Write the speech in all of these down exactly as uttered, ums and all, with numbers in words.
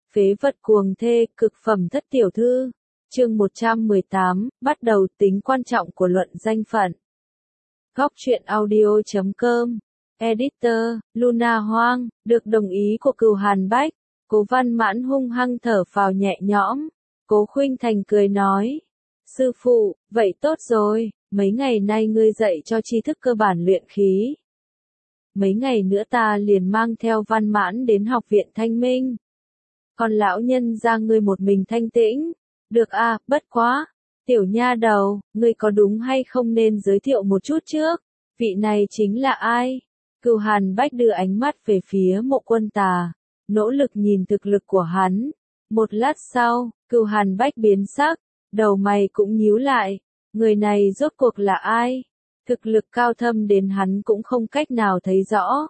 Phế vật cuồng thê, cực phẩm thất tiểu thư. Chương một trăm mười tám, bắt đầu tính quan trọng của luận danh phận. Góc truyện audio chấm com. Editor, Luna Hoang, được đồng ý của Cửu Hàn Bách. Cố Văn Mãn hung hăng thở phào nhẹ nhõm. Cố Khuynh Thành cười nói. Sư phụ, vậy tốt rồi, mấy ngày nay ngươi dạy cho tri thức cơ bản luyện khí. Mấy ngày nữa ta liền mang theo Văn Mãn đến học viện Thanh Minh. Còn lão nhân ra ngươi một mình thanh tĩnh. Được à, bất quá. Tiểu nha đầu, ngươi có đúng hay không nên giới thiệu một chút trước? Vị này chính là ai? Cửu Hàn Bách đưa ánh mắt về phía Mộ Quân Tà, nỗ lực nhìn thực lực của hắn. Một lát sau, Cửu Hàn Bách biến sắc, đầu mày cũng nhíu lại. Người này rốt cuộc là ai? Thực lực cao thâm đến hắn cũng không cách nào thấy rõ.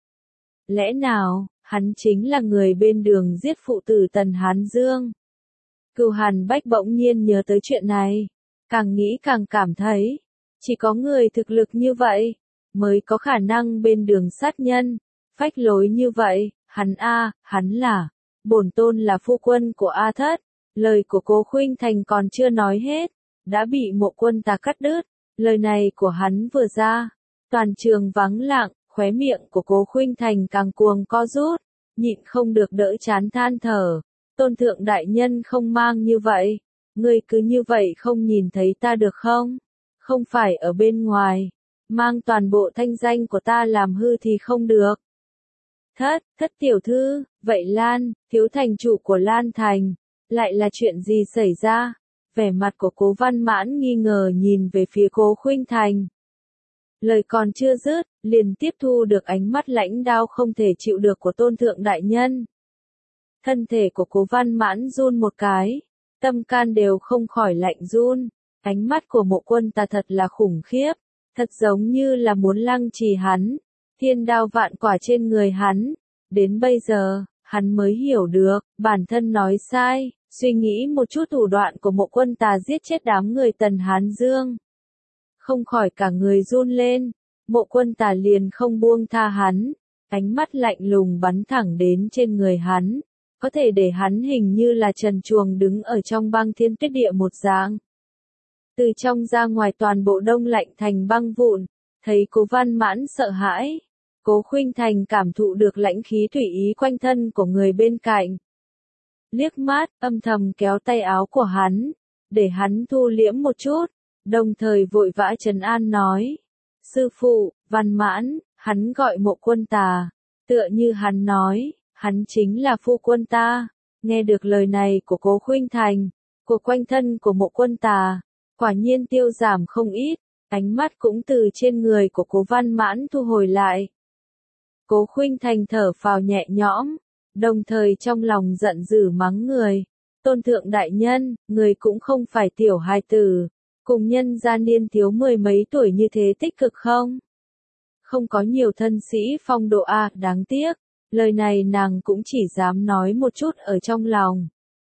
Lẽ nào, hắn chính là người bên đường giết phụ tử Tần Hán Dương? Cửu Hàn Bách bỗng nhiên nhớ tới chuyện này, càng nghĩ càng cảm thấy, chỉ có người thực lực như vậy, mới có khả năng bên đường sát nhân, phách lối như vậy. Hắn a, hắn là, bổn tôn là phu quân của A Thất. Lời của Cố Khuynh Thành còn chưa nói hết, đã bị Mộ Quân Tà cắt đứt. Lời này của hắn vừa ra, toàn trường vắng lặng, khóe miệng của Cố Khuynh Thành càng cuồng co rút, nhịn không được đỡ chán than thở. Tôn thượng đại nhân không mang như vậy, ngươi cứ như vậy không nhìn thấy ta được không? Không phải ở bên ngoài, mang toàn bộ thanh danh của ta làm hư thì không được. Thất, thất tiểu thư, vậy Lan, thiếu thành chủ của Lan Thành, lại là chuyện gì xảy ra? Vẻ mặt của Cố Văn Mãn nghi ngờ nhìn về phía Cố Khuynh Thành. Lời còn chưa dứt, liền tiếp thu được ánh mắt lãnh đao không thể chịu được của tôn thượng đại nhân. Thân thể của Cố Văn Mãn run một cái, tâm can đều không khỏi lạnh run. Ánh mắt của Mộ Quân Tà thật là khủng khiếp, thật giống như là muốn lăng trì hắn, thiên đao vạn quả trên người hắn. Đến bây giờ, hắn mới hiểu được, bản thân nói sai, suy nghĩ một chút thủ đoạn của Mộ Quân Tà giết chết đám người Tần Hán Dương. Không khỏi cả người run lên, Mộ Quân Tà liền không buông tha hắn, ánh mắt lạnh lùng bắn thẳng đến trên người hắn. Có thể để hắn hình như là trần truồng đứng ở trong băng thiên tuyết địa một dạng. Từ trong ra ngoài toàn bộ đông lạnh thành băng vụn, thấy Cố Văn Mãn sợ hãi. Cố Khuynh Thành cảm thụ được lãnh khí thủy ý quanh thân của người bên cạnh. Liếc mắt, âm thầm kéo tay áo của hắn, để hắn thu liễm một chút, đồng thời vội vã trấn an nói. Sư phụ, Văn Mãn, hắn gọi Mộ Quân Tà, tựa như hắn nói. Hắn chính là phu quân ta. Nghe được lời này của Cố Khuynh Thành, của quanh thân của Mộ Quân Tà, quả nhiên tiêu giảm không ít, ánh mắt cũng từ trên người của Cố Văn Mãn thu hồi lại. Cố Khuynh Thành thở phào nhẹ nhõm, đồng thời trong lòng giận dữ mắng người. Tôn thượng đại nhân, người cũng không phải tiểu hài tử, cùng nhân gia niên thiếu mười mấy tuổi như thế tích cực không? Không có nhiều thân sĩ phong độ a, đáng tiếc. Lời này nàng cũng chỉ dám nói một chút ở trong lòng.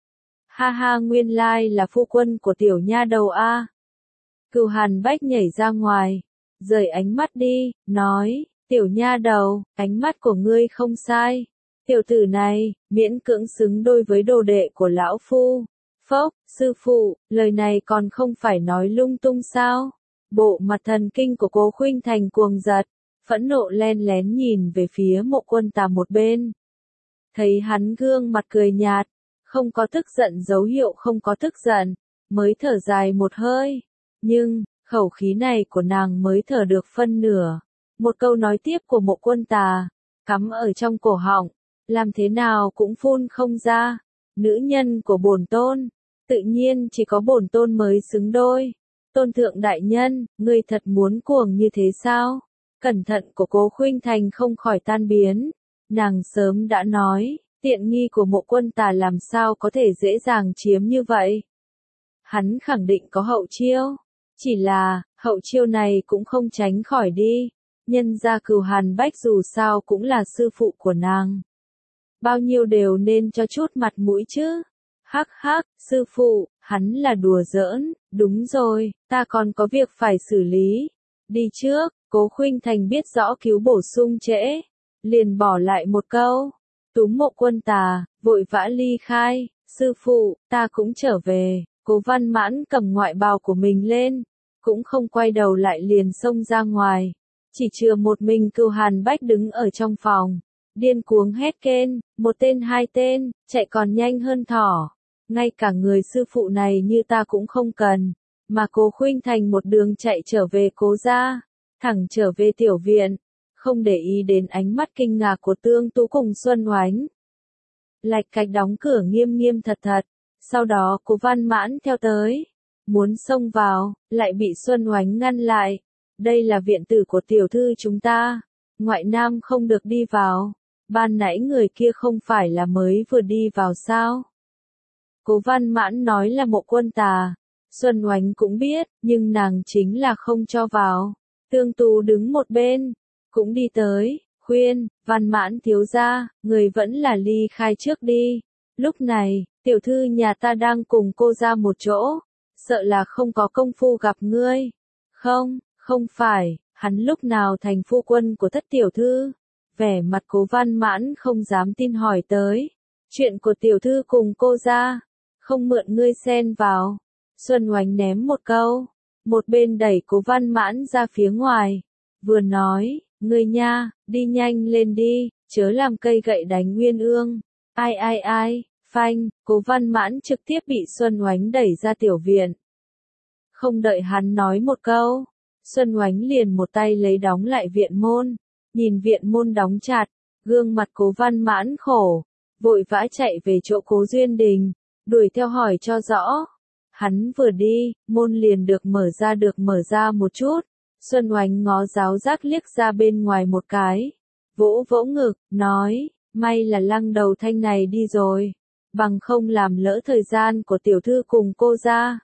Ha ha, nguyên lai là phu quân của tiểu nha đầu a. Cửu Hàn Bách nhảy ra ngoài, rời ánh mắt đi, nói, tiểu nha đầu, ánh mắt của ngươi không sai. Tiểu tử này, miễn cưỡng xứng đôi với đồ đệ của lão phu. Phốc, sư phụ, lời này còn không phải nói lung tung sao? Bộ mặt thần kinh của Cố Khuynh Thành cuồng giật. Phẫn nộ len lén nhìn về phía Mộ Quân Tà một bên. Thấy hắn gương mặt cười nhạt, không có tức giận dấu hiệu không có tức giận, mới thở dài một hơi. Nhưng, khẩu khí này của nàng mới thở được phân nửa. Một câu nói tiếp của Mộ Quân Tà, cắm ở trong cổ họng, làm thế nào cũng phun không ra. Nữ nhân của bổn tôn, tự nhiên chỉ có bổn tôn mới xứng đôi. Tôn thượng đại nhân, ngươi thật muốn cuồng như thế sao? Cẩn thận của Cố Khuynh Thành không khỏi tan biến. Nàng sớm đã nói, tiện nghi của Mộ Quân Tà làm sao có thể dễ dàng chiếm như vậy. Hắn khẳng định có hậu chiêu. Chỉ là, hậu chiêu này cũng không tránh khỏi đi. Nhân gia Cửu Hàn Bách dù sao cũng là sư phụ của nàng. Bao nhiêu đều nên cho chút mặt mũi chứ. Hắc hắc, sư phụ, hắn là đùa giỡn. Đúng rồi, ta còn có việc phải xử lý. Đi trước. Cố Khuynh Thành biết rõ cứu bổ sung trễ, liền bỏ lại một câu. túm Mộ Quân Tà, vội vã ly khai, sư phụ, ta cũng trở về. Cố Văn Mãn cầm ngoại bào của mình lên, cũng không quay đầu lại liền xông ra ngoài. Chỉ chừa một mình Cửu Hàn Bách đứng ở trong phòng, điên cuồng hét kên, một tên hai tên, chạy còn nhanh hơn thỏ. Ngay cả người sư phụ này như ta cũng không cần, mà Cố Khuynh Thành một đường chạy trở về Cố gia, thẳng trở về tiểu viện, không để ý đến ánh mắt kinh ngạc của Tương Tú cùng Xuân Oánh. Lạch cạch đóng cửa nghiêm nghiêm thật thật, sau đó Cố Văn Mãn theo tới, muốn xông vào, lại bị Xuân Oánh ngăn lại. Đây là viện tử của tiểu thư chúng ta, ngoại nam không được đi vào. Ban nãy người kia không phải là mới vừa đi vào sao? Cố Văn Mãn nói là Mộ Quân Tà. Xuân Oánh cũng biết, nhưng nàng chính là không cho vào. Tương Tú đứng một bên, cũng đi tới, khuyên, Văn Mãn thiếu gia, người vẫn là ly khai trước đi. Lúc này, tiểu thư nhà ta đang cùng cô ra một chỗ, sợ là không có công phu gặp ngươi. Không, không phải, hắn lúc nào thành phu quân của thất tiểu thư? Vẻ mặt Cố Văn Mãn không dám tin hỏi tới. Chuyện của tiểu thư cùng cô ra, không mượn ngươi xen vào. Xuân Oánh ném một câu, một bên đẩy Cố Văn Mãn ra phía ngoài, vừa nói, ngươi nha, đi nhanh lên đi, chớ làm cây gậy đánh Nguyên Ương. Ai ai ai, phanh, Cố Văn Mãn trực tiếp bị Xuân Oánh đẩy ra tiểu viện. Không đợi hắn nói một câu, Xuân Oánh liền một tay lấy đóng lại viện môn, nhìn viện môn đóng chặt, gương mặt Cố Văn Mãn khổ, vội vã chạy về chỗ Cố Duyên Đình, đuổi theo hỏi cho rõ. Hắn vừa đi, môn liền được mở ra được mở ra một chút. Xuân Oánh ngó giáo giác liếc ra bên ngoài một cái, vỗ vỗ ngực, nói, may là Lăng Đầu Thanh này đi rồi, bằng không làm lỡ thời gian của tiểu thư cùng cô ra.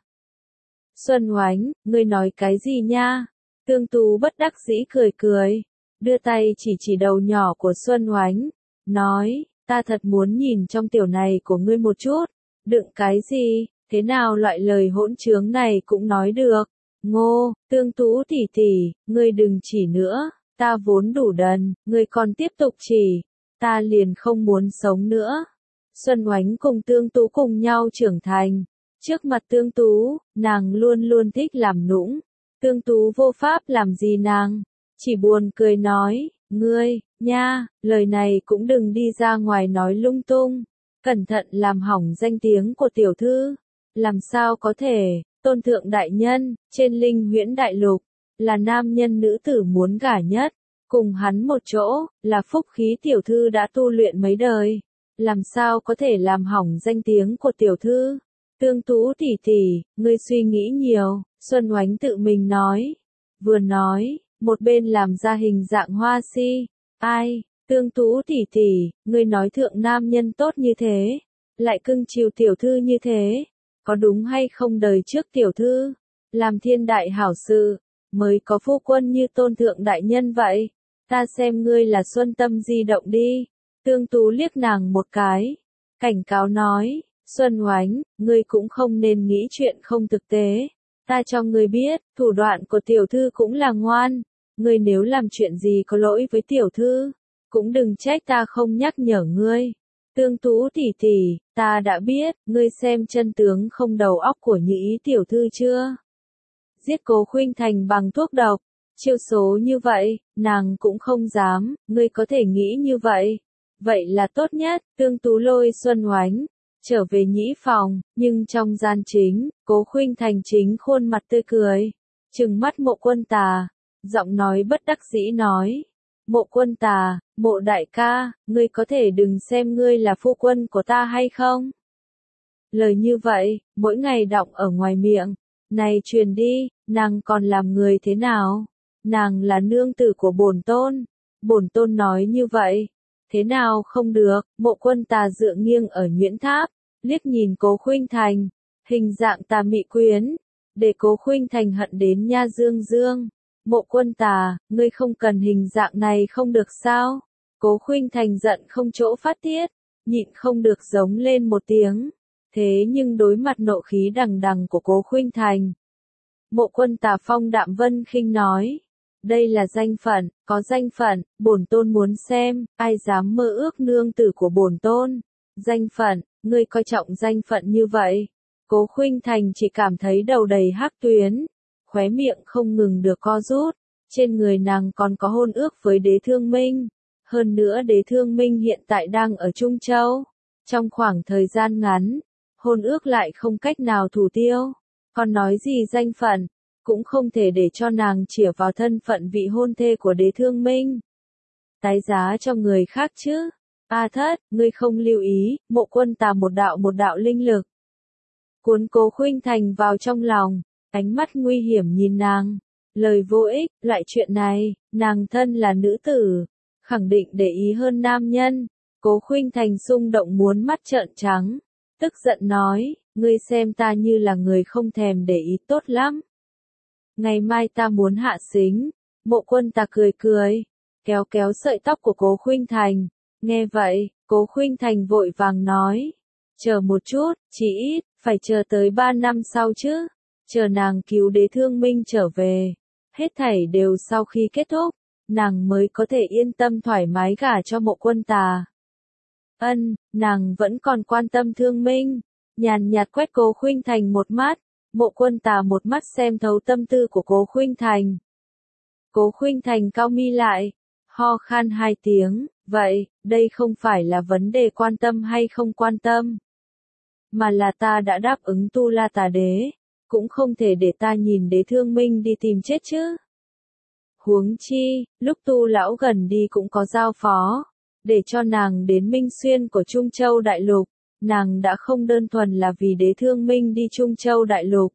Xuân Oánh, ngươi nói cái gì nha? Tương Tú bất đắc dĩ cười cười, đưa tay chỉ chỉ đầu nhỏ của Xuân Oánh, nói, ta thật muốn nhìn trong tiểu này của ngươi một chút, đựng cái gì, thế nào loại lời hỗn trướng này cũng nói được. Ngô, Tương Tú tỷ tỷ, ngươi đừng chỉ nữa, ta vốn đủ đần, ngươi còn tiếp tục chỉ, ta liền không muốn sống nữa. Xuân Oánh cùng Tương Tú cùng nhau trưởng thành, trước mặt Tương Tú, nàng luôn luôn thích làm nũng, Tương Tú vô pháp làm gì nàng, chỉ buồn cười nói, ngươi, nha, lời này cũng đừng đi ra ngoài nói lung tung, cẩn thận làm hỏng danh tiếng của tiểu thư, làm sao có thể. Tôn thượng đại nhân, trên Linh Huyễn Đại Lục, là nam nhân nữ tử muốn gả nhất, cùng hắn một chỗ, là phúc khí tiểu thư đã tu luyện mấy đời, làm sao có thể làm hỏng danh tiếng của tiểu thư. Tương Tú tỷ tỷ, ngươi suy nghĩ nhiều, Xuân Oánh tự mình nói, vừa nói, một bên làm ra hình dạng hoa si, ai, Tương Tú tỷ tỷ, ngươi nói thượng nam nhân tốt như thế, lại cưng chiều tiểu thư như thế. Có đúng hay không đời trước tiểu thư, làm thiên đại hảo sự, mới có phu quân như Tôn thượng đại nhân vậy, ta xem ngươi là xuân tâm di động đi. Tương Tú liếc nàng một cái, cảnh cáo nói, Xuân Oánh, ngươi cũng không nên nghĩ chuyện không thực tế, ta cho ngươi biết, thủ đoạn của tiểu thư cũng là ngoan, ngươi nếu làm chuyện gì có lỗi với tiểu thư, cũng đừng trách ta không nhắc nhở ngươi. Tương Tú tỷ tỷ, ta đã biết, ngươi xem chân tướng không đầu óc của Nhĩ tiểu thư chưa? Giết Cố Khuynh Thành bằng thuốc độc, chiêu số như vậy, nàng cũng không dám, ngươi có thể nghĩ như vậy. Vậy là tốt nhất, Tương Tú lôi Xuân Oánh, trở về Nhĩ phòng, nhưng trong gian chính, Cố Khuynh Thành chính khuôn mặt tươi cười, trừng mắt Mộ Quân Tà, giọng nói bất đắc dĩ nói. Mộ Quân Tà, Mộ đại ca, ngươi có thể đừng xem ngươi là phu quân của ta hay không? Lời như vậy, mỗi ngày đọng ở ngoài miệng, này truyền đi, nàng còn làm người thế nào? Nàng là nương tử của bổn tôn, bổn tôn nói như vậy, thế nào không được? Mộ Quân Tà dựa nghiêng ở Nhuyễn Tháp, liếc nhìn Cố Khuynh Thành, hình dạng tà mị quyến, để Cố Khuynh Thành hận đến nha dương dương. Mộ Quân Tà, ngươi không cần hình dạng này không được sao? Cố Khuynh Thành giận không chỗ phát tiết, nhịn không được giống lên một tiếng. Thế nhưng đối mặt nộ khí đằng đằng của Cố Khuynh Thành, Mộ Quân Tà phong đạm vân khinh nói, Đây là danh phận, có danh phận, bổn tôn muốn xem, ai dám mơ ước nương tử của bổn tôn. Danh phận, ngươi coi trọng danh phận như vậy. Cố Khuynh Thành chỉ cảm thấy đầu đầy hắc tuyến, khóe miệng không ngừng được co rút, trên người nàng còn có hôn ước với Đế Thương Minh. Hơn nữa Đế Thương Minh hiện tại đang ở Trung Châu. Trong khoảng thời gian ngắn, hôn ước lại không cách nào thủ tiêu. Còn nói gì danh phận, cũng không thể để cho nàng chĩa vào thân phận vị hôn thê của Đế Thương Minh. Tái giá cho người khác chứ. A Thất, ngươi không lưu ý, Mộ Quân Tà một đạo một đạo linh lực cuốn Cố Khuynh Thành vào trong lòng, ánh mắt nguy hiểm nhìn nàng. Lời vô ích, loại chuyện này, nàng thân là nữ tử, khẳng định để ý hơn nam nhân. Cố Khuynh Thành xung động muốn mắt trợn trắng, tức giận nói, ngươi xem ta như là người không thèm để ý tốt lắm. Ngày mai ta muốn hạ sính. Mộ Quân Tà cười cười, kéo kéo sợi tóc của Cố Khuynh Thành. Nghe vậy, Cố Khuynh Thành vội vàng nói, chờ một chút, chỉ ít, phải chờ tới ba năm sau chứ. Chờ nàng cứu Đế Thương Minh trở về, hết thảy đều sau khi kết thúc, nàng mới có thể yên tâm thoải mái gả cho Mộ Quân Tà. Ân, nàng vẫn còn quan tâm Thương Minh, nhàn nhạt quét Cố Khuynh Thành một mắt. Mộ Quân Tà một mắt xem thấu tâm tư của Cố Khuynh Thành. Cố Khuynh Thành cau mi lại, ho khan hai tiếng, vậy, đây không phải là vấn đề quan tâm hay không quan tâm, mà là ta đã đáp ứng Tu La Tà Đế, cũng không thể để ta nhìn Đế Thương Minh đi tìm chết chứ. Huống chi, lúc Tu lão gần đi cũng có giao phó, để cho nàng đến Minh Xuyên của Trung Châu Đại Lục. Nàng đã không đơn thuần là vì Đế Thương Minh đi Trung Châu Đại Lục.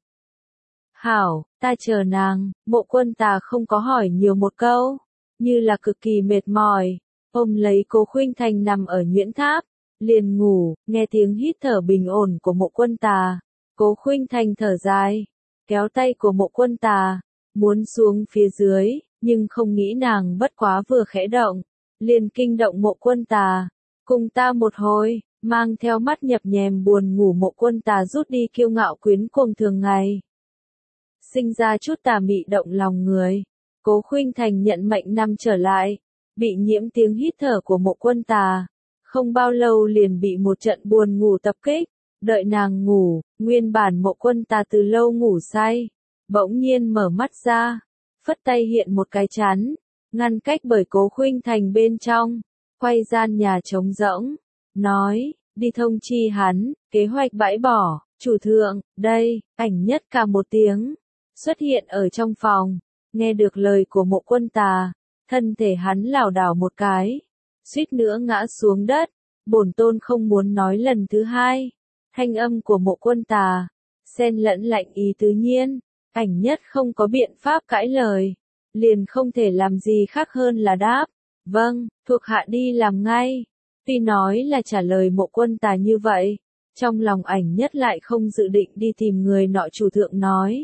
Hảo, ta chờ nàng. Mộ Quân Tà không có hỏi nhiều một câu, như là cực kỳ mệt mỏi, ôm lấy Cố Khuynh Thành nằm ở nhuyễn tháp, liền ngủ. Nghe tiếng hít thở bình ổn của Mộ Quân Tà, Cố Khuynh Thành thở dài, kéo tay của Mộ Quân Tà, muốn xuống phía dưới, nhưng không nghĩ nàng bất quá vừa khẽ động, liền kinh động Mộ Quân Tà. Cùng ta một hồi. Mang theo mắt nhập nhèm buồn ngủ Mộ Quân Tà rút đi kiêu ngạo quyến cuồng thường ngày, sinh ra chút tà mị động lòng người. Cố Khuynh Thành nhận mệnh năm trở lại, bị nhiễm tiếng hít thở của Mộ Quân Tà, không bao lâu liền bị một trận buồn ngủ tập kích. Đợi nàng ngủ, nguyên bản Mộ Quân Tà từ lâu ngủ say, bỗng nhiên mở mắt ra, phất tay hiện một cái chắn, ngăn cách bởi Cố Khuynh Thành bên trong, quay gian nhà trống rỗng. Nói, đi thông chi hắn, kế hoạch bãi bỏ. Chủ thượng, đây. Ảnh Nhất ca một tiếng, xuất hiện ở trong phòng, nghe được lời của Mộ Quân Tà, thân thể hắn lảo đảo một cái, suýt nữa ngã xuống đất. Bổn tôn không muốn nói lần thứ hai. Thanh âm của Mộ Quân Tà, xen lẫn lạnh ý tự nhiên. Ảnh Nhất không có biện pháp cãi lời, liền không thể làm gì khác hơn là đáp, vâng, thuộc hạ đi làm ngay. Tuy nói là trả lời Mộ Quân Tà như vậy, trong lòng Ảnh Nhất lại không dự định đi tìm người nọ. Chủ thượng nói,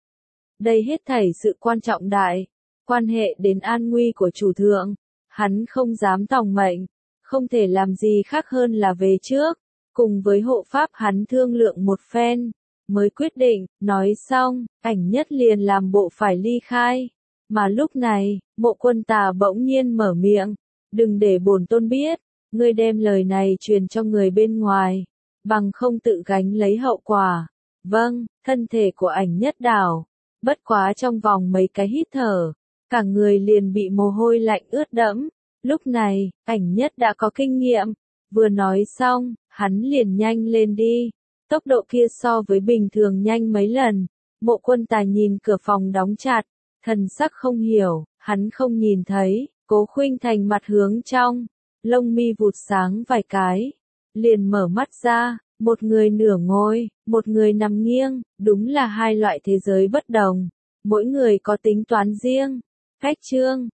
đây hết thảy sự quan trọng đại, quan hệ đến an nguy của chủ thượng, hắn không dám tòng mệnh, không thể làm gì khác hơn là về trước, cùng với hộ pháp hắn thương lượng một phen, mới quyết định. Nói xong, Ảnh Nhất liền làm bộ phải ly khai, mà lúc này, Mộ Quân Tà bỗng nhiên mở miệng, đừng để bổn tôn biết. Ngươi đem lời này truyền cho người bên ngoài, bằng không tự gánh lấy hậu quả. Vâng, thân thể của Ảnh Nhất đảo, bất quá trong vòng mấy cái hít thở, cả người liền bị mồ hôi lạnh ướt đẫm. Lúc này, Ảnh Nhất đã có kinh nghiệm, vừa nói xong, hắn liền nhanh lên đi, tốc độ kia so với bình thường nhanh mấy lần. Mộ Quân Tà nhìn cửa phòng đóng chặt, thần sắc không hiểu, hắn không nhìn thấy. Cố Khuynh Thành mặt hướng trong, lông mi vụt sáng vài cái, liền mở mắt ra, một người nửa ngồi, một người nằm nghiêng, đúng là hai loại thế giới bất đồng, mỗi người có tính toán riêng. Khách trương,